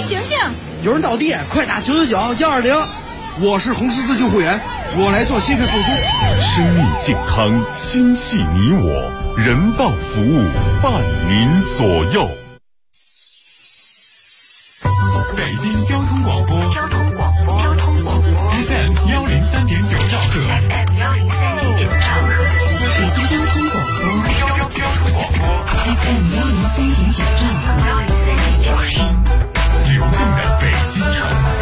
醒醒！ 有人倒地，快打999-120。 我是红十字救护员，我来做心肺复苏。 生命健康，心系你我，人道服务，伴您左右。 北京交通广播FM 103.9兆赫， 北京交通广播 FM 103.9兆赫， 听流动的北京城。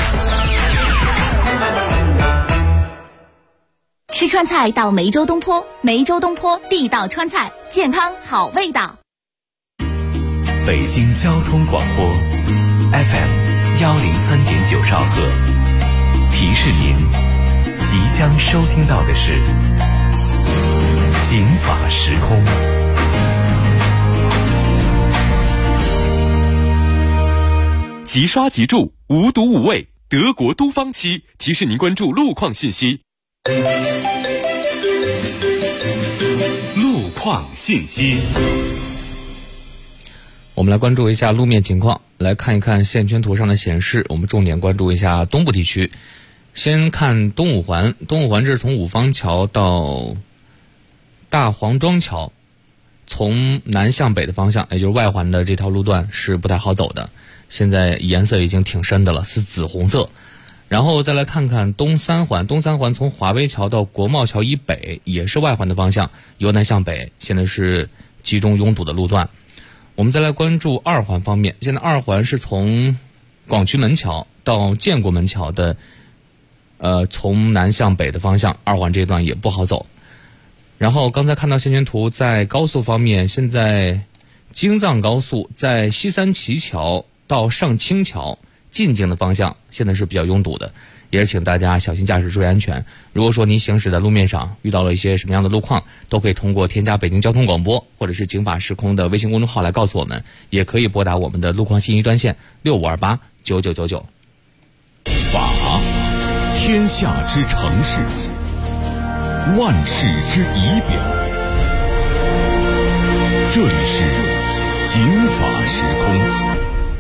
吃川菜到梅州东坡，梅州东坡地道川菜，健康好味道。 北京交通广播 FM 103.9兆赫，提示您即将收听到的是警法时空。 即刷即住，无毒无味，德国都芳漆提示您关注路况信息。路况信息， 我们来关注一下路面情况，来看一看线圈图上的显示。我们重点关注一下东部地区。先看东五环，东五环这是从五方桥到大黄庄桥，从南向北的方向，也就是外环的这条路段是不太好走的，现在颜色已经挺深的了，是紫红色。然后再来看看东三环，东三环从华威桥到国贸桥以北，也是外环的方向，由南向北，现在是集中拥堵的路段。我们再来关注二环方面，现在二环是从广渠门桥到建国门桥的从南向北的方向，二环这段也不好走。然后刚才看到线圈图，在高速方面，现在京藏高速在西三旗桥到上清桥进京的方向现在是比较拥堵的，也是请大家小心驾驶，注意安全。如果说您行驶在路面上遇到了一些什么样的路况，都可以通过添加北京交通广播或者是警法时空的微信公众号来告诉我们，也可以拨打我们的路况信息专线65289999。 法，天下之城市，万事之仪表。这里是警法时空。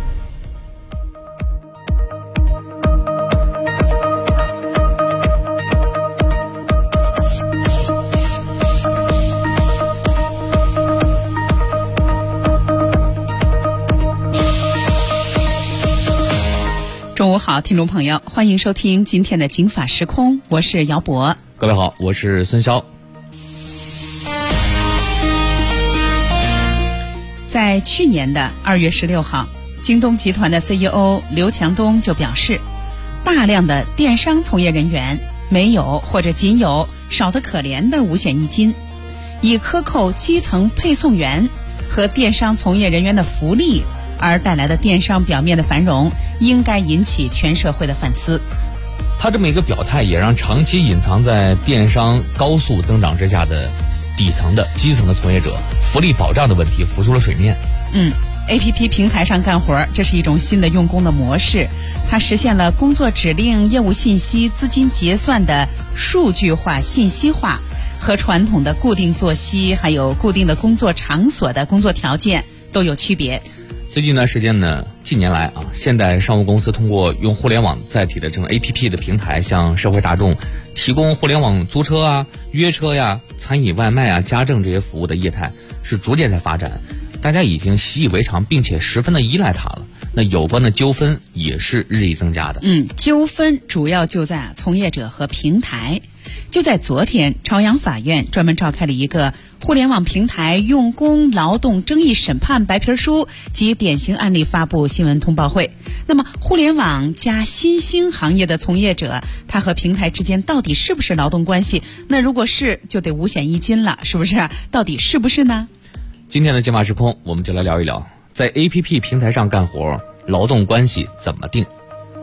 中午好，听众朋友，欢迎收听今天的警法时空，我是姚博。 各位好，我是孙潇。 在去年的2月16号，京东集团的 CEO 刘强东就表示，大量的电商从业人员没有或者仅有少得可怜的五险一金，以克扣基层配送员和电商从业人员的福利而带来的电商表面的繁荣，应该引起全社会的反思。 他这么一个表态，也让长期隐藏在电商高速增长之下的底层的基层的从业者福利保障的问题浮出了水面。 APP 平台上干活，这是一种新的用工的模式，它实现了工作指令、业务信息、资金结算的数据化、信息化，和传统的固定作息还有固定的工作场所的工作条件都有区别。 最近一段时间呢，近年来现代商务公司通过用互联网载体的这种 APP 的平台，向社会大众提供互联网租车啊、约车呀、餐饮外卖啊、家政这些服务的业态是逐渐在发展，大家已经习以为常，并且十分的依赖它了。那有关的纠纷也是日益增加的。 纠纷主要就在从业者和平台。就在昨天，朝阳法院专门召开了一个互联网平台用工劳动争议审判白皮书及典型案例发布新闻通报会。那么互联网加新兴行业的从业者，他和平台之间到底是不是劳动关系？那如果是，就得五险一金了，是不是？到底是不是呢？ 今天的警法时空，我们就来聊一聊，在 APP 平台上干活，劳动关系怎么定？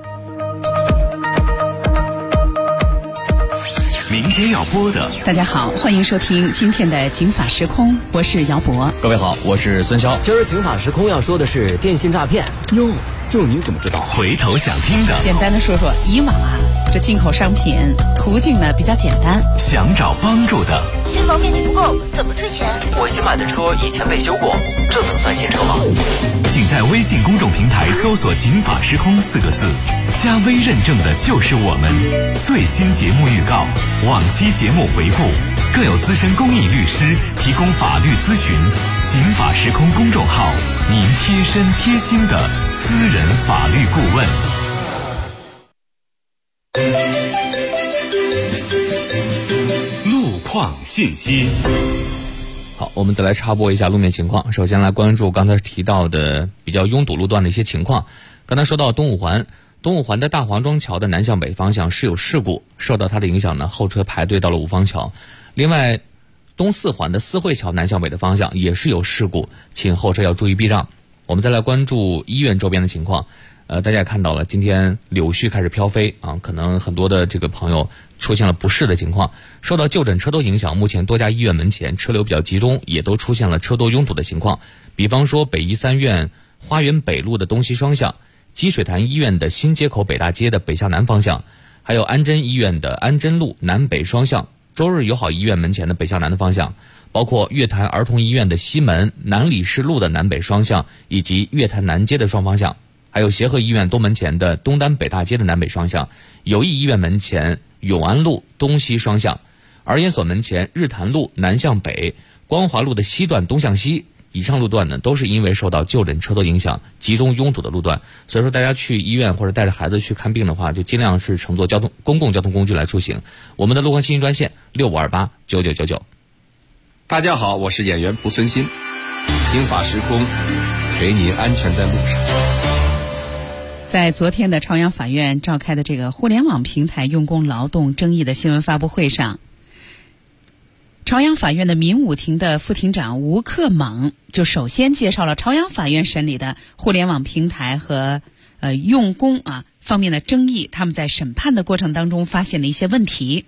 明天要播的。 大家好，欢迎收听今天的警法时空，我是姚博。 各位好，我是孙潇。 今儿警法时空要说的是电信诈骗哟。 这你怎么知道？ 回头想听的， 简单的说说，以往啊，这进口商品途径呢比较简单。 想找帮助的， 新房面积不够，怎么退钱？ 我新买的车以前没修过，这怎么算新车吗？ 请在微信公众平台搜索“警法时空”4个字，加微认证的就是我们。最新节目预告、往期节目回顾，更有资深公益律师提供法律咨询。警法时空公众号，您贴身贴心的私人法律顾问。路况信息。 好，我们再来插播一下路面情况。首先来关注刚才提到的比较拥堵路段的一些情况。刚才说到东五环的大黄庄桥的南向北方向是有事故，受到它的影响呢，后车排队到了五方桥。另外，东四环的四惠桥南向北的方向也是有事故，请后车要注意避让。我们再来关注医院周边的情况。大家也看到了，今天柳絮开始飘飞啊，可能很多的这个朋友出现了不适的情况。受到就诊车多影响，目前多家医院门前车流比较集中，也都出现了车多拥堵的情况。比方说北医三院花园北路的东西双向，积水潭医院的新街口北大街的北向南方向，还有安贞医院的安贞路南北双向，周日友好医院门前的北向南的方向，包括月坛儿童医院的西门南礼士路的南北双向，以及月坛南街的双方向，还有协和医院东门前的东单北大街的南北双向，友谊医院门前永安路东西双向，儿研所门前日坛路南向北，光华路的西段东向西。以上路段呢，都是因为受到就诊车多影响，集中拥堵的路段。所以说，大家去医院或者带着孩子去看病的话，就尽量是乘坐公共交通工具来出行。我们的路况信息专线65289999。 大家好，我是演员蒲存昕，警法时空，陪您安全在路上。 在昨天的朝阳法院召开的这个互联网平台用工劳动争议的新闻发布会上，朝阳法院的民武庭的副庭长吴克猛就首先介绍了朝阳法院审理的互联网平台和用工方面的争议，他们在审判的过程当中发现了一些问题。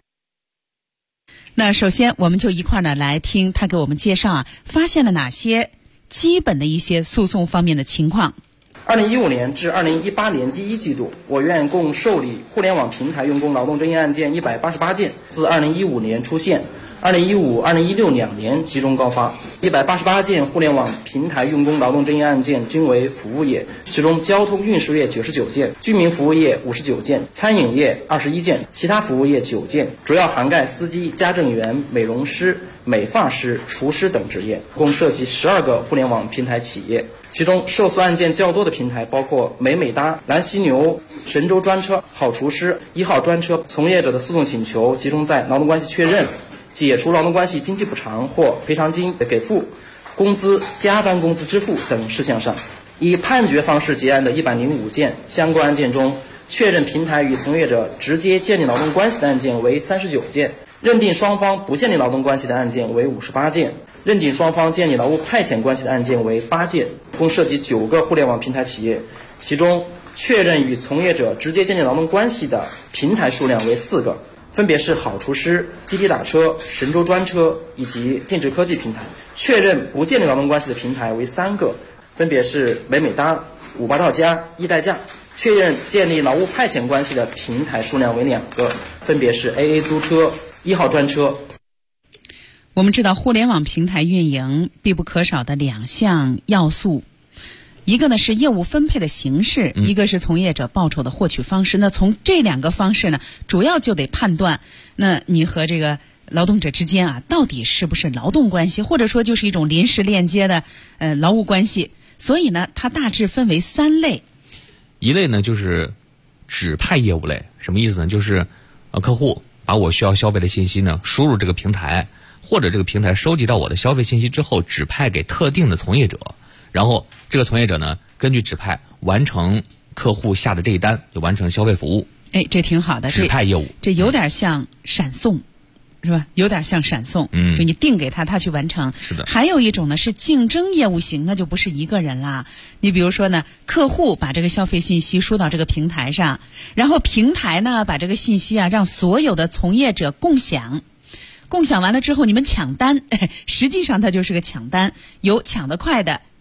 那首先我们就一块呢来听他给我们介绍发现了哪些基本的一些诉讼方面的情况。 2015年至2018年第一季度，我院共受理互联网平台用工劳动争议案件188件，自2015年出现，2015、2016两年集中高发。188件互联网平台用工劳动争议案件均为服务业，其中交通运输业99件，居民服务业59件，餐饮业21件，其他服务业9件，主要涵盖司机、家政员、美容师、美发师、厨师等职业，共涉及12个互联网平台企业。其中受诉案件较多的平台包括美哒、蓝犀牛、神州专车、好厨师、1号专车。从业者的诉讼请求集中在劳动关系确认、解除劳动关系经济补偿或赔偿金的给付、工资、加班工资支付等事项上。以判决方式结案的105件，相关案件中确认平台与从业者直接建立劳动关系的案件为39件，认定双方不建立劳动关系的案件为58件，认定双方建立劳务派遣关系的案件为8件，共涉及9个互联网平台企业。其中确认与从业者直接建立劳动关系的平台数量为4个，分别是好厨师、滴滴打车、神州专车以及定制科技平台。确认不建立劳动关系的平台为3个，分别是美哒、58到家、易代驾。确认建立劳务派遣关系的平台数量为2个，分别是 AA 租车、1号专车。 我们知道互联网平台运营必不可少的2项要素，一个呢是业务分配的形式，一个是从业者报酬的获取方式。那从这2个方式呢，主要就得判断，那你和这个劳动者之间到底是不是劳动关系，或者说就是一种临时链接的劳务关系。所以呢，它大致分为3类。 一类呢就是指派业务类，什么意思呢？就是客户把我需要消费的信息呢输入这个平台，或者这个平台收集到我的消费信息之后指派给特定的从业者，然后这个从业者呢根据指派完成客户下的这一单，就完成消费服务。 这挺好的， 指派业务这有点像闪送，是吧？有点像闪送，就你定给他去完成。 是的。还有一种呢是竞争业务型，那就不是一个人啦。你比如说呢，客户把这个消费信息输到这个平台上，然后平台呢把这个信息让所有的从业者共享。共享完了之后，你们抢单，实际上它就是个抢单，有抢得快的，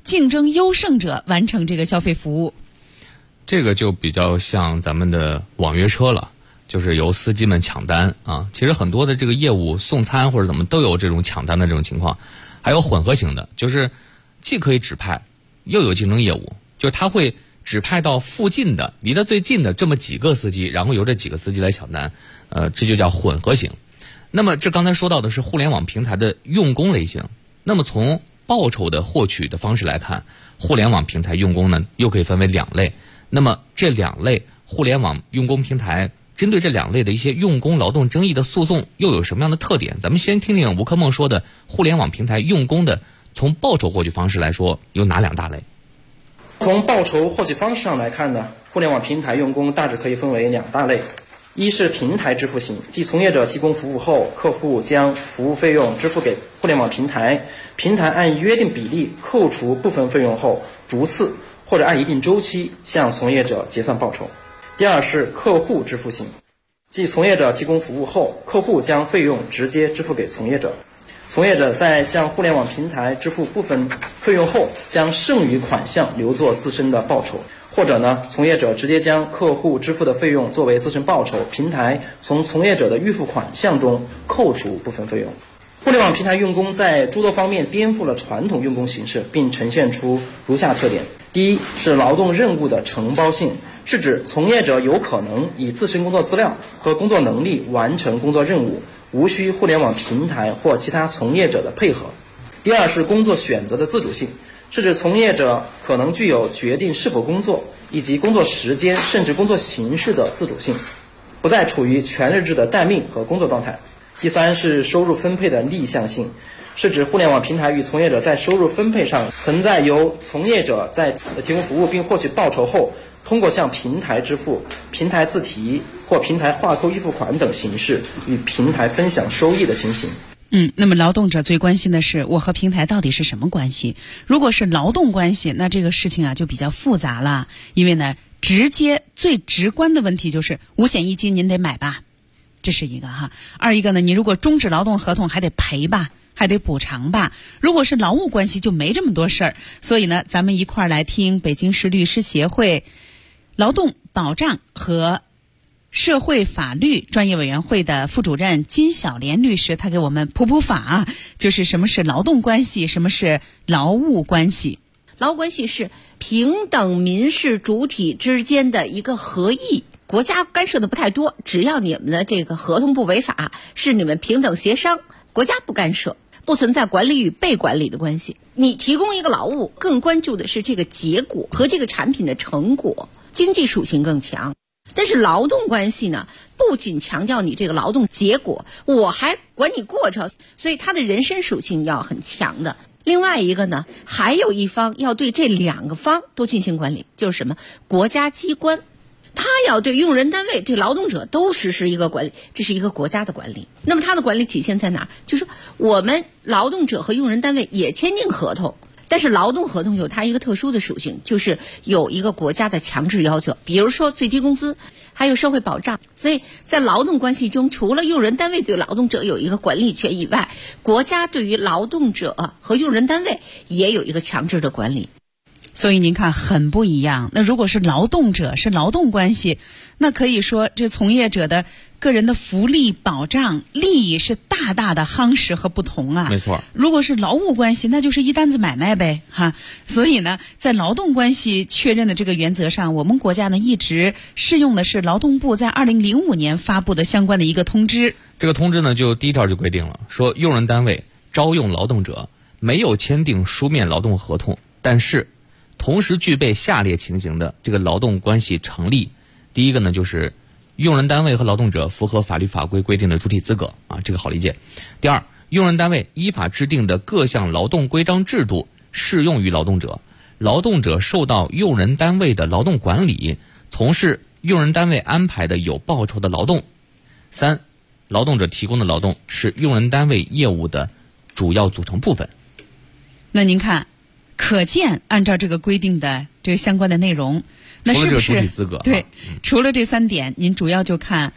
竞争优胜者完成这个消费服务。 这个就比较像咱们的网约车了，就是由司机们抢单啊。其实很多的这个业务送餐或者怎么都有这种抢单的这种情况，还有混合型的，就是既可以指派又有竞争业务，就是他会指派到附近的离得最近的这么几个司机，然后由这几个司机来抢单，这就叫混合型。那么这刚才说到的是互联网平台的用工类型，那么从报酬的获取的方式来看，互联网平台用工呢又可以分为2类。那么这2类互联网用工平台针对这2类的一些用工劳动争议的诉讼又有什么样的特点？咱们先听听吴克梦说的互联网平台用工的从报酬获取方式来说有哪2大类。 从报酬获取方式上来看呢，互联网平台用工大致可以分为2大类。一是平台支付型，即从业者提供服务后，客户将服务费用支付给互联网平台，平台按约定比例扣除部分费用后，逐次或者按一定周期向从业者结算报酬。第二是客户支付型，即从业者提供服务后，客户将费用直接支付给从业者，从业者在向互联网平台支付部分费用后，将剩余款项留作自身的报酬。或者呢，从业者直接将客户支付的费用作为自身报酬，平台从从业者的预付款项中扣除部分费用。互联网平台用工在诸多方面颠覆了传统用工形式，并呈现出如下特点。第一是劳动任务的承包性，是指从业者有可能以自身工作资料和工作能力完成工作任务，无需互联网平台或其他从业者的配合。第二是工作选择的自主性，是指从业者可能具有决定是否工作以及工作时间甚至工作形式的自主性，不再处于全日制的待命和工作状态。第三是收入分配的逆向性，是指互联网平台与从业者在收入分配上存在由从业者在提供服务并获取报酬后，通过向平台支付、平台自提或平台划扣预付款等形式与平台分享收益的情形。 那么劳动者最关心的是我和平台到底是什么关系？如果是劳动关系，那这个事情就比较复杂了，因为呢，最直观的问题就是五险一金您得买吧，这是一个哈。二一个呢，你如果终止劳动合同还得赔吧，还得补偿吧。如果是劳务关系就没这么多事儿，所以呢，咱们一块儿来听北京市律师协会劳动保障和社会法律专业委员会的副主任金小莲律师，他给我们普法，就是什么是劳动关系，什么是劳务关系。 劳务关系是平等民事主体之间的一个合意，国家干涉的不太多，只要你们的这个合同不违法，是你们平等协商，国家不干涉，不存在管理与被管理的关系。你提供一个劳务，更关注的是这个结果和这个产品的成果，经济属性更强。但是劳动关系呢，不仅强调你这个劳动结果，我还管你过程，所以它的人身属性要很强的。另外一个呢，还有一方要对这2个方都进行管理，就是什么？国家机关，他要对用人单位、对劳动者都实施一个管理，这是一个国家的管理。那么它的管理体现在哪儿？就是我们劳动者和用人单位也签订合同，但是劳动合同有它一个特殊的属性，就是有一个国家的强制要求，比如说最低工资，还有社会保障。所以在劳动关系中，除了用人单位对劳动者有一个管理权以外，国家对于劳动者和用人单位也有一个强制的管理。 所以您看很不一样。那如果是劳动者，是劳动关系，那可以说这从业者的个人的福利保障利益是大大的夯实和不同啊。 没错。 如果是劳务关系，那就是一单子买卖呗哈。所以呢，在劳动关系确认的这个原则上，我们国家呢一直适用的是劳动部在2005年发布的相关的一个通知。 这个通知呢，就第1条就规定了，说用人单位招用劳动者没有签订书面劳动合同，但是同时具备下列情形的这个劳动关系成立。第一个呢，就是用人单位和劳动者符合法律法规规定的主体资格啊，这个好理解。第二，用人单位依法制定的各项劳动规章制度适用于劳动者，劳动者受到用人单位的劳动管理，从事用人单位安排的有报酬的劳动。三，劳动者提供的劳动是用人单位业务的主要组成部分。 那您看，可见按照这个规定的这个相关的内容，那是不是除了这个主体资格， 对，除了这3点，您主要就看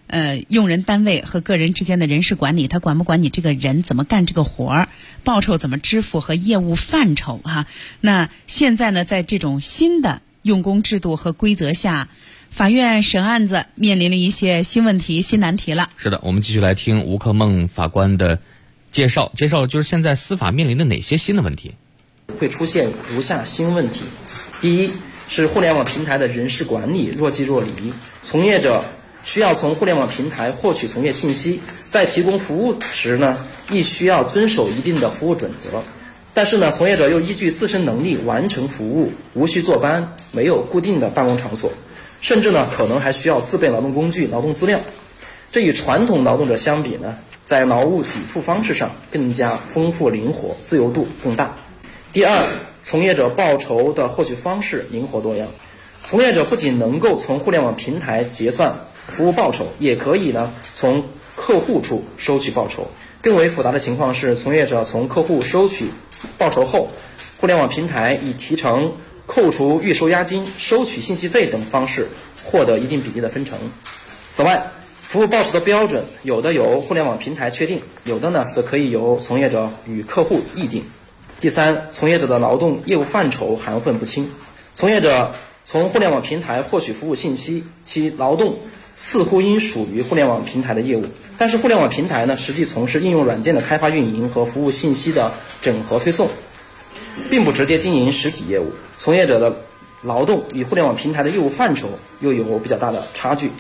用人单位和个人之间的人事管理，他管不管你这个人怎么干这个活儿，报酬怎么支付和业务范畴哈。那现在呢，在这种新的用工制度和规则下，法院审案子面临了一些新问题、新难题了。 是的，我们继续来听吴克梦法官的介绍就是现在司法面临的哪些新的问题。 会出现如下新问题：第一是互联网平台的人事管理若即若离，从业者需要从互联网平台获取从业信息，在提供服务时呢，亦需要遵守一定的服务准则。但是呢，从业者又依据自身能力完成服务，无需坐班，没有固定的办公场所，甚至呢，可能还需要自备劳动工具、劳动资料。这与传统劳动者相比呢，在劳务给付方式上更加丰富灵活，自由度更大。第二，从业者报酬的获取方式灵活多样。从业者不仅能够从互联网平台结算服务报酬，也可以呢从客户处收取报酬。更为复杂的情况是，从业者从客户收取报酬后，互联网平台以提成、扣除预收押金、收取信息费等方式获得一定比例的分成。此外，服务报酬的标准有的由互联网平台确定，有的呢则可以由从业者与客户议定。第三，从业者的劳动业务范畴含混不清。从业者从互联网平台获取服务信息，其劳动似乎应属于互联网平台的业务，但是互联网平台呢，实际从事应用软件的开发运营和服务信息的整合推送，并不直接经营实体业务。从业者的劳动与互联网平台的业务范畴又有比较大的差距。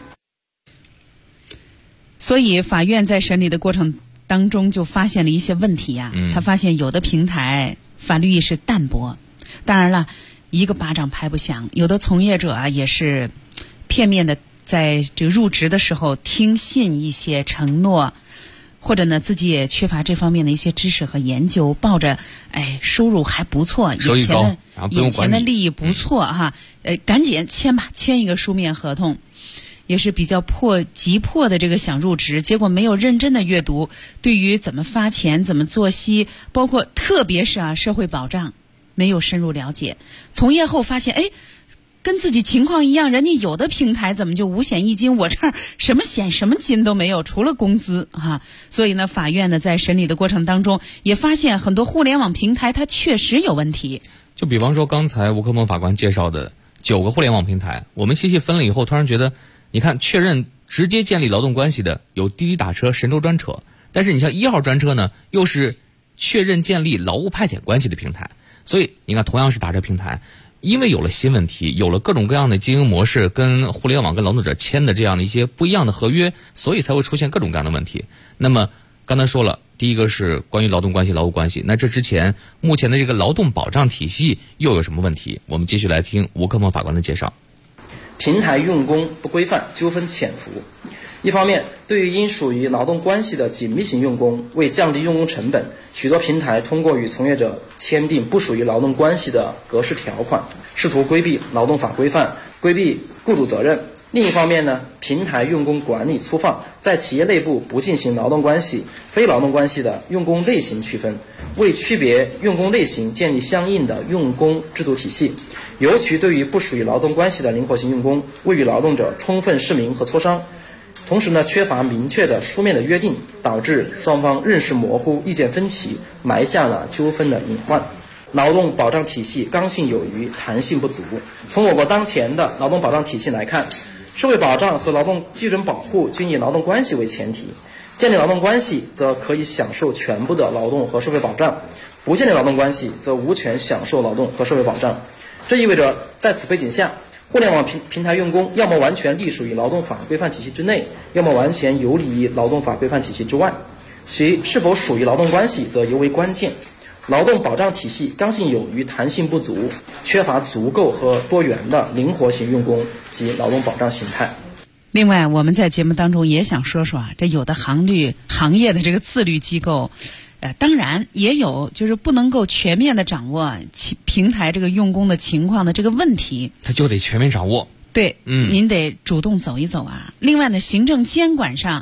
所以法院在审理的过程当中就发现了一些问题啊，他发现有的平台法律意识淡薄，当然了，一个巴掌拍不响，有的从业者啊也是片面的在这个入职的时候听信一些承诺，或者呢自己也缺乏这方面的一些知识和研究，抱着收入还不错，眼前的利益不错哈，赶紧签吧，签一个书面合同。也是比较急迫的这个想入职，结果没有认真的阅读对于怎么发钱、怎么作息，包括特别是社会保障没有深入了解。从业后发现跟自己情况一样，人家有的平台怎么就五险一金，我这儿什么险什么金都没有，除了工资哈。所以呢，法院呢在审理的过程当中也发现很多互联网平台它确实有问题。 就比方说刚才吴克梦法官介绍的9个互联网平台，我们细细分了以后，突然觉得你看，确认直接建立劳动关系的有滴滴打车、神州专车，但是你像1号专车呢，又是确认建立劳务派遣关系的平台。所以你看，同样是打车平台，因为有了新问题，有了各种各样的经营模式，跟互联网跟劳动者签的这样的一些不一样的合约，所以才会出现各种各样的问题。那么刚才说了，第一个是关于劳动关系、劳务关系，那这之前目前的这个劳动保障体系又有什么问题？我们继续来听吴克梦法官的介绍。 平台用工不规范，纠纷潜伏。一方面，对于应属于劳动关系的紧密型用工，为降低用工成本，许多平台通过与从业者签订不属于劳动关系的格式条款，试图规避劳动法规范，规避雇主责任。另一方面呢，平台用工管理粗放，在企业内部不进行劳动关系、非劳动关系的用工类型区分，为区别用工类型建立相应的用工制度体系。尤其对于不属于劳动关系的灵活性用工，未与劳动者充分释明和磋商，同时呢，缺乏明确的书面的约定，导致双方认识模糊、意见分歧，埋下了纠纷的隐患。劳动保障体系刚性有余，弹性不足。从我国当前的劳动保障体系来看，社会保障和劳动基准保护均以劳动关系为前提，建立劳动关系则可以享受全部的劳动和社会保障，不建立劳动关系则无权享受劳动和社会保障。这意味着在此背景下，互联网平台用工要么完全隶属于劳动法规范体系之内，要么完全游离于劳动法规范体系之外，其是否属于劳动关系则尤为关键。劳动保障体系刚性有余，弹性不足，缺乏足够和多元的灵活型用工及劳动保障形态。 另外，我们在节目当中也想说说这有的行业的这个自律机构，当然也有就是不能够全面的掌握平台这个用工的情况的这个问题， 他就得全面掌握。 对，您得主动走一走啊。另外呢，行政监管上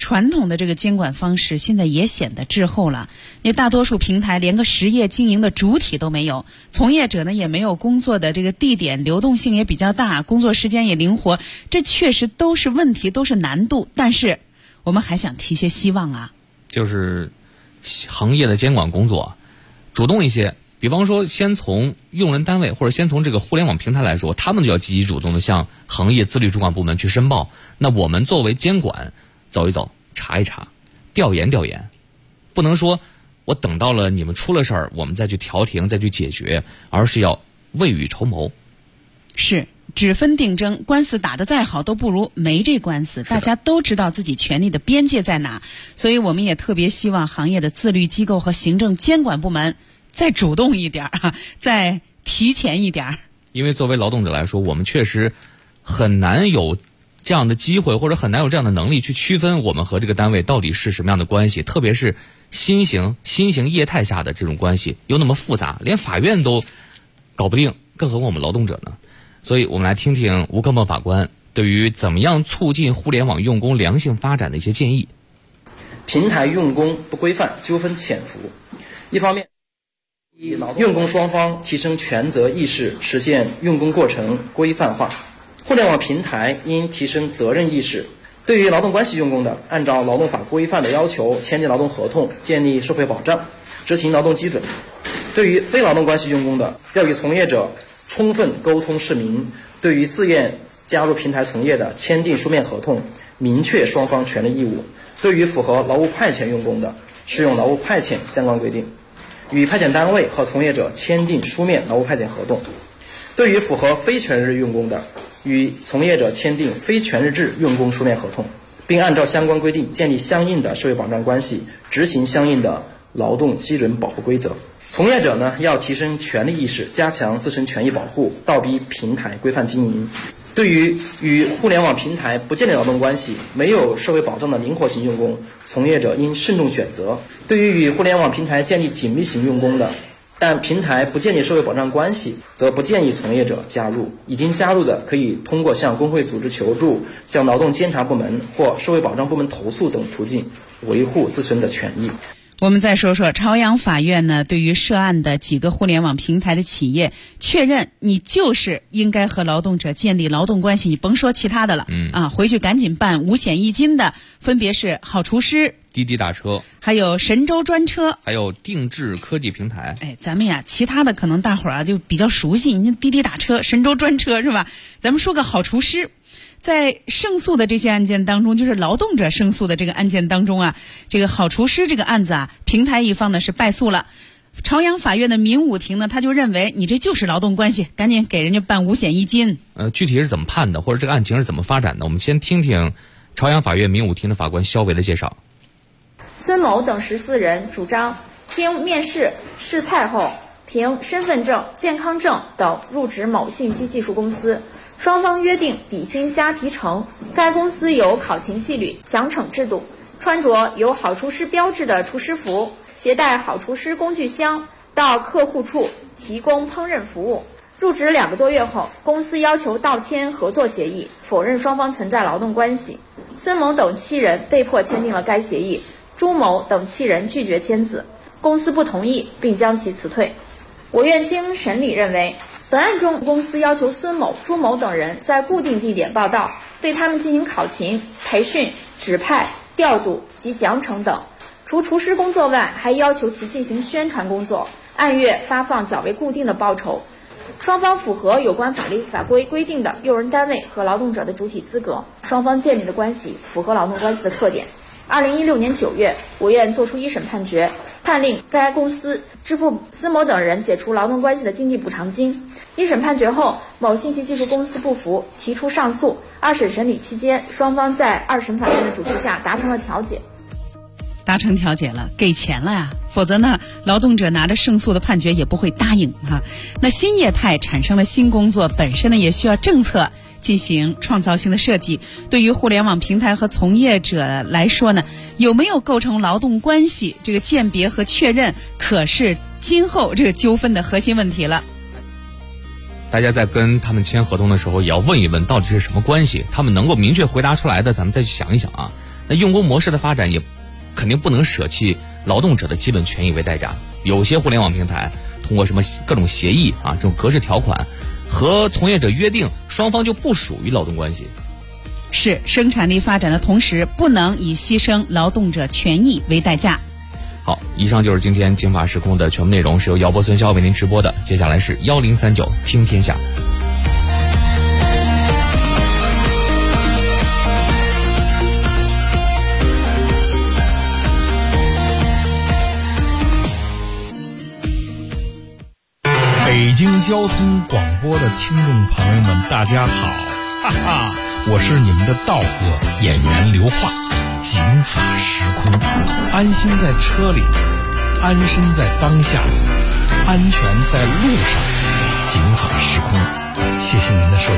传统的这个监管方式现在也显得滞后了。因为大多数平台连个实业经营的主体都没有，从业者呢也没有工作的这个地点，流动性也比较大，工作时间也灵活，这确实都是问题，都是难度。但是我们还想提些希望啊， 就是行业的监管工作主动一些，比方说先从用人单位或者先从这个互联网平台来说，他们就要积极主动的向行业自律主管部门去申报。那我们作为监管，走一走，查一查，调研调研，不能说我等到了你们出了事儿我们再去调停再去解决，而是要未雨绸缪。 是只分定争，官司打得再好都不如没这官司，大家都知道自己权利的边界在哪，所以我们也特别希望行业的自律机构和行政监管部门再主动一点，再提前一点。 因为作为劳动者来说，我们确实很难有这样的机会，或者很难有这样的能力去区分我们和这个单位到底是什么样的关系，特别是新型业态下的这种关系又那么复杂，连法院都搞不定，更何况我们劳动者呢？所以我们来听听吴克梦法官对于怎么样促进互联网用工良性发展的一些建议。 平台用工不规范，纠纷潜伏。一方面，用工双方提升权责意识，实现用工过程规范化。互联网平台应提升责任意识，对于劳动关系用工的，按照劳动法规范的要求签订劳动合同，建立社会保障，执行劳动基准。对于非劳动关系用工的，要与从业者充分沟通释明，对于自愿加入平台从业的，签订书面合同，明确双方权利义务。对于符合劳务派遣用工的，适用劳务派遣相关规定，与派遣单位和从业者签订书面劳务派遣合同。对于符合非全日用工的，与从业者签订非全日制用工书面合同，并按照相关规定建立相应的社会保障关系，执行相应的劳动基准保护规则。从业者呢，要提升权利意识，加强自身权益保护，倒逼平台规范经营。对于与互联网平台不建立劳动关系、没有社会保障的灵活型用工，从业者应慎重选择。对于与互联网平台建立紧密型用工的，但平台不建立社会保障关系，则不建议从业者加入。已经加入的，可以通过向工会组织求助、向劳动监察部门或社会保障部门投诉等途径，维护自身的权益。 我们再说说朝阳法院呢，对于涉案的几个互联网平台的企业，确认你就是应该和劳动者建立劳动关系，你甭说其他的了，回去赶紧办五险一金的，分别是好厨师、 滴滴打车， 还有神州专车， 还有定制科技平台。 咱们呀，其他的可能大伙儿就比较熟悉，你滴滴打车、神州专车是吧？咱们说个好厨师。在胜诉的这些案件当中，就是劳动者胜诉的这个案件当中啊，这个好厨师这个案子啊，平台一方呢是败诉了。朝阳法院的民武庭呢，他就认为你这就是劳动关系，赶紧给人家办五险一金。 具体是怎么判的，或者这个案情是怎么发展的，我们先听听朝阳法院民武庭的法官肖维的介绍。 孙某等14人主张，经面试试菜后，凭身份证、健康证等入职某信息技术公司。双方约定底薪加提成，该公司有考勤纪律、奖惩制度，穿着有好厨师标志的厨师服，携带好厨师工具箱到客户处提供烹饪服务。入职2个多月后，公司要求到签合作协议，否认双方存在劳动关系。孙某等7人被迫签订了该协议，朱某等7人拒绝签字，公司不同意，并将其辞退。我院经审理认为，本案中，公司要求孙某、朱某等人在固定地点报到，对他们进行考勤、培训、指派、调度及奖惩等。除厨师工作外，还要求其进行宣传工作，按月发放较为固定的报酬。双方符合有关法律法规规定的用人单位和劳动者的主体资格，双方建立的关系符合劳动关系的特点。2016年9月，我院作出一审判决，判令该公司支付孙某等人解除劳动关系的经济补偿金。一审判决后，某信息技术公司不服，提出上诉。2审审理期间，双方在2审法院的主持下达成了调解。 达成调解了，给钱了呀，否则呢，劳动者拿着胜诉的判决也不会答应哈。那新业态产生了新工作，本身呢也需要政策进行创造性的设计。对于互联网平台和从业者来说呢，有没有构成劳动关系，这个鉴别和确认，可是今后这个纠纷的核心问题了。 大家在跟他们签合同的时候，也要问一问到底是什么关系，他们能够明确回答出来的，咱们再去想一想啊。 那用工模式的发展也肯定不能舍弃劳动者的基本权益为代价。有些互联网平台通过什么各种协议啊，这种格式条款和从业者约定，双方就不属于劳动关系。 是生产力发展的同时，不能以牺牲劳动者权益为代价。 好，以上就是今天经法时空的全部内容，是由姚波、孙潇为您直播的。接下来是1039听天下。 北京交通广播的听众朋友们，大家好，哈哈，我是你们的道哥演员刘化。警法时空，安心在车里，安身在当下，安全在路上。警法时空，谢谢您的收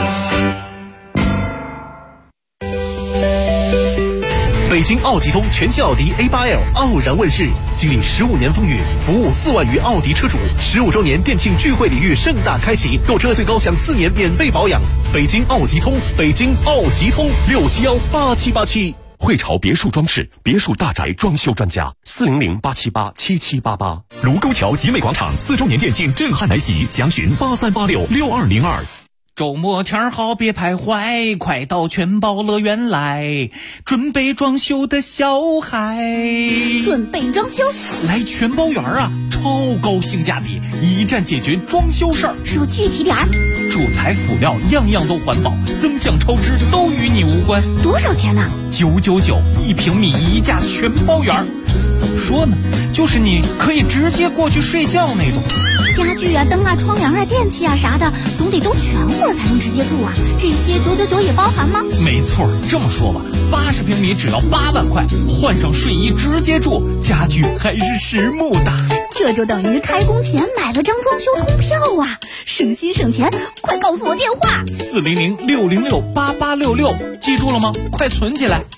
听。北京奥吉通全新奥迪 A8L 傲然问世，经历15年风雨，服务4万余奥迪车主，15周年店庆聚会礼遇盛大开启，购车最高享4年免费保养。北京奥吉通，北京奥吉通，6718787。 汇潮别墅装饰，别墅大宅装修专家，400-878-7788。卢沟桥集美广场4周年店庆震撼来袭，详询83866202。 周末天好别徘徊，快到全宝乐园来，准备装修的小孩。 准备装修？ 来全宝园啊，超高性价比，一站解决装修事儿。 说具体点儿。 主材辅料样样都环保，增项超支都与你无关。 多少钱呢 ？999，1平米一价全包圆。怎么说呢？就是你可以直接过去睡觉那种。 家具啊、灯啊、窗帘啊、电器啊啥的，总得都全乎才能直接住啊。这些999也包含吗？ 没错，这么说吧，80平米只要8万块，换上睡衣直接住，家具还是实木的。 这就等于开工前买了张装修通票啊，省心省钱！快告诉我电话 ：400-606-8866，记住了吗？快存起来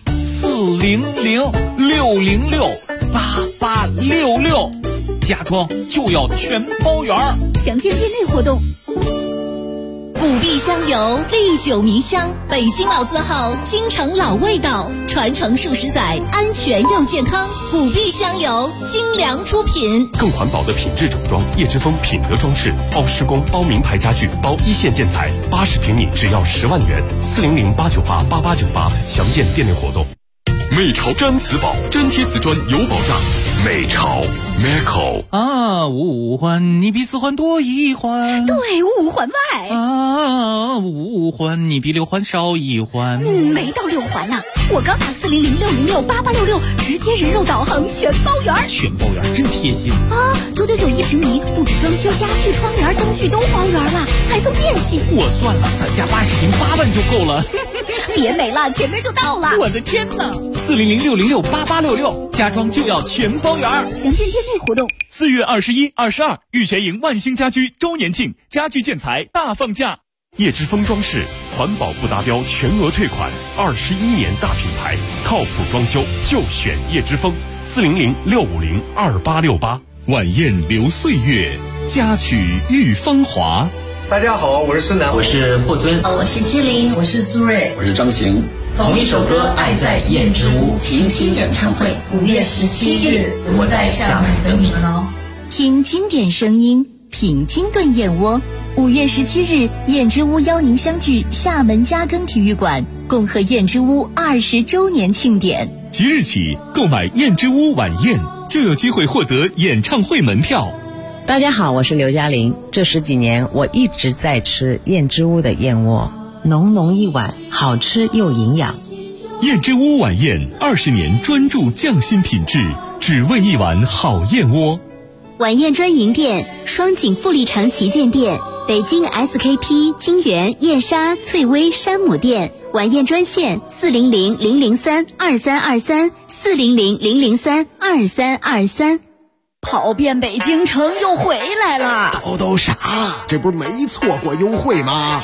，400-606-8866，家装就要全包圆。 详见店内活动。古壁香油，历久弥香，北京老字号，京城老味道，传承数十载，安全又健康。古壁香油，精良出品。 更环保的品质整装，叶之峰品德装饰，包施工，包名牌家具，包一线建材，80平米只要10万元。400-898-8898，详见店内活动。美潮毡瓷宝，粘贴瓷砖有保障。美潮 Meco 啊，五环你比4环多1环， 对，5环外啊，5环你比6环少1环， 没到6环呢。我刚打400-606-8866，直接人肉导航全包圆。 全包圆真贴心啊！999，1平米，不止装修，家具、窗帘、灯具都包圆了，还送电器。 我算了，咱家80平8万就够了。 别美了，前面就到了。 我的天哪！400-606-8866，家装就要全包圆。 详见店内活动。 4月21、22，玉泉营万兴家居周年庆，家具建材大放价。 叶之峰装饰，环保不达标全额退款，21年大品牌，靠谱装修就选叶之峰。400-650-2868。 晚宴留岁月，佳曲遇芳华。 大家好，我是孙楠， 我是霍尊， 我是志玲， 我是苏芮， 我是张行。 同一首歌《爱在燕之屋》 平行演唱会5月17日， 我在上海等你。 听经典声音，品清炖燕窝。5月17日，燕之屋邀您相聚厦门嘉庚体育馆，共贺燕之屋20周年庆典。 即日起购买燕之屋晚宴，就有机会获得演唱会门票。 大家好，我是刘嘉玲。这10几年，我一直在吃燕之屋的燕窝，浓浓一碗，好吃又营养。 燕之屋晚宴20年专注匠心品质，只为一碗好燕窝。 晚宴专营店：双井富力城旗舰店、北京 SKP 金源燕莎翠微山姆店。晚宴专线400-003-2323，400-003-2323。跑遍北京城又回来了。 都傻，这不是没错过优惠吗？